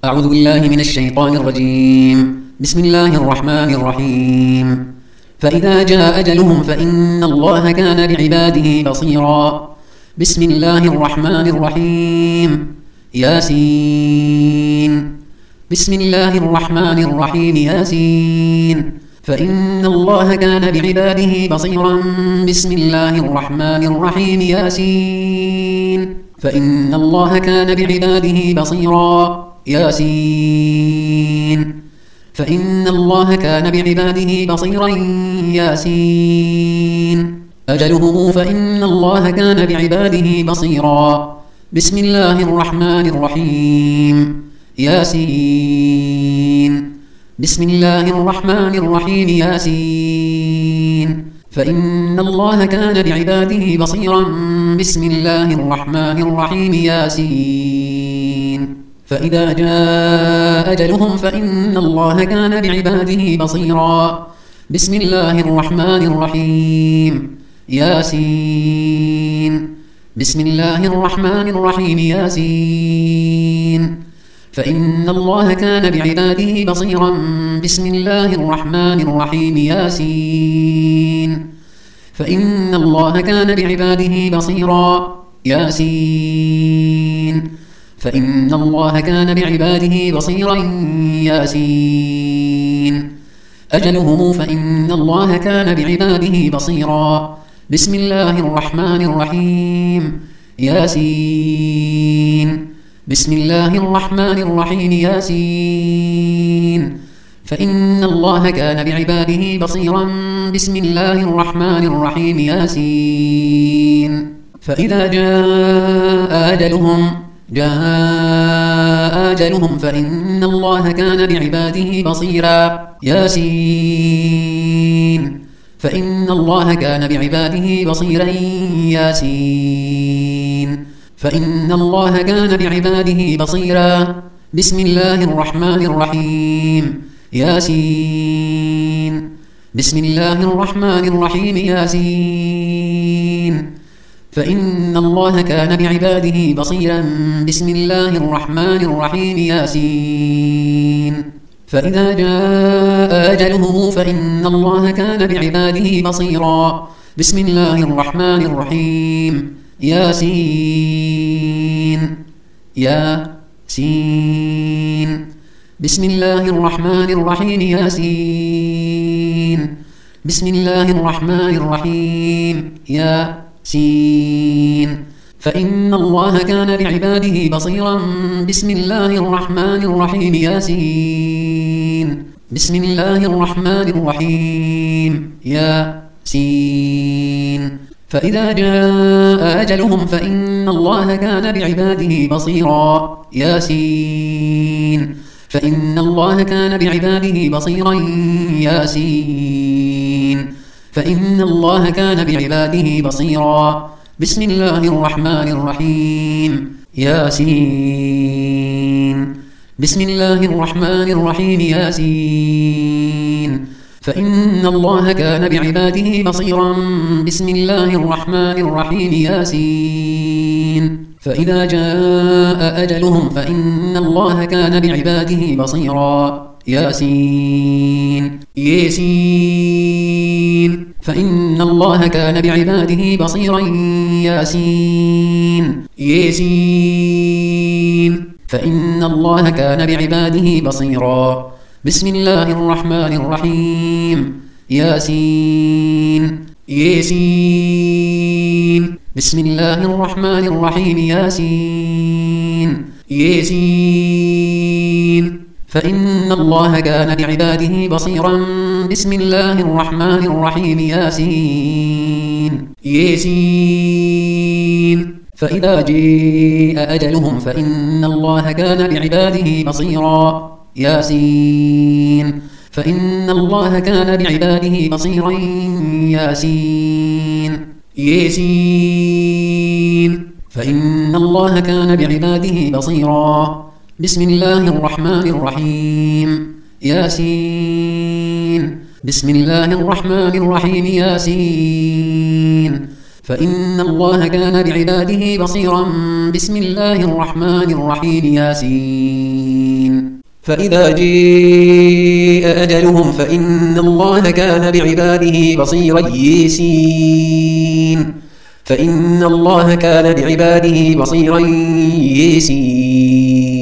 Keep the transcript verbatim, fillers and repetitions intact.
أعوذ بالله من الشيطان الرجيم. بسم الله الرحمن الرحيم. فإذا جاء أجلهم فإن الله كان بعباده بصيرا. بسم الله الرحمن الرحيم. ياسين. بسم الله الرحمن الرحيم. ياسين. فإن الله كان بعباده بصيرا. بسم الله الرحمن الرحيم. ياسين. فإن الله كان بعباده بصيرا. ياسين. فإن الله كان بعباده بصيرا. ياسين. أجلهم فإن الله كان بعباده بصيرا. بسم الله الرحمن الرحيم. ياسين. بسم الله الرحمن الرحيم. ياسين. فإن الله كان بعباده بصيرا. بسم الله الرحمن الرحيم. ياسين. فإذا جاء أجلهم فإن الله كان بعباده بصيرا. بسم الله الرحمن الرحيم. ياسين. بسم الله الرحمن الرحيم. ياسين. فإن الله كان بعباده بصيرا. بسم الله الرحمن الرحيم. ياسين. فإن الله كان بعباده بصيرا. ياسين. فإن الله كان بعباده بصيرا. ياسين. أجلهم فإن الله كان بعباده بصيرا. بسم الله الرحمن الرحيم. ياسين. بسم الله الرحمن الرحيم. ياسين. فإن الله كان بعباده بصيرا. بسم الله الرحمن الرحيم. ياسين. فإذا جاء أجلهم جاء أجلهم فإن الله كان بعباده بصيرا. ياسين. فإن الله كان بعباده بصيرا. ياسين. فإن الله كان بعباده بصيرا. بسم الله الرحمن الرحيم. ياسين. بسم الله الرحمن الرحيم. ياسين. فإن الله كان بعباده بصيرا. بسم الله الرحمن الرحيم. ياسين. فإذا جاء أجلهم فإن الله كان بعباده بصيرا. بسم الله الرحمن الرحيم. ياسين. ياسين. بسم الله الرحمن الرحيم. ياسين. بسم الله الرحمن الرحيم. ياسين. فإن الله كان بعباده بصيرا. بسم الله الرحمن الرحيم. ياسين. بسم الله الرحمن الرحيم. ياسين. فإذا جاء أجلهم فإن الله كان بعباده بصيرا. ياسين. فإن الله كان بعباده بصيرا. ياسين. فإن الله كان بعباده بصيرا. بسم الله الرحمن الرحيم. ياسين. بسم الله الرحمن الرحيم. ياسين. فإن الله كان بعباده بصيرا. بسم الله الرحمن الرحيم. ياسين. فإذا جاء أجلهم فإن الله كان بعباده بصيرا. ياسين. ياسين. فإن الله كان بعباده بصيرا. ياسين. ياسين. فإن الله كان بعباده بصيرا. بسم الله الرحمن الرحيم. ياسين. ياسين. بسم الله الرحمن الرحيم. ياسين. ياسين. فإن الله كان بعباده بصيرا. بسم الله الرحمن الرحيم. ياسين. ياسين. فإذا جاء أجلهم فإن الله كان بعباده بصيرا. ياسين. فإن الله كان بعباده بصيرا. ياسين. ياسين. فإن الله كان بعباده بصيرا. بسم الله الرحمن الرحيم. ياسين. بسم الله الرحمن الرحيم. ياسين. فإن الله كان بعباده بصيرا. بسم الله الرحمن الرحيم. ياسين. فإذا جاء أجلهم فإن الله كان بعباده بصيرا. ياسين. فإن الله كان بعباده بصيرا. ياسين.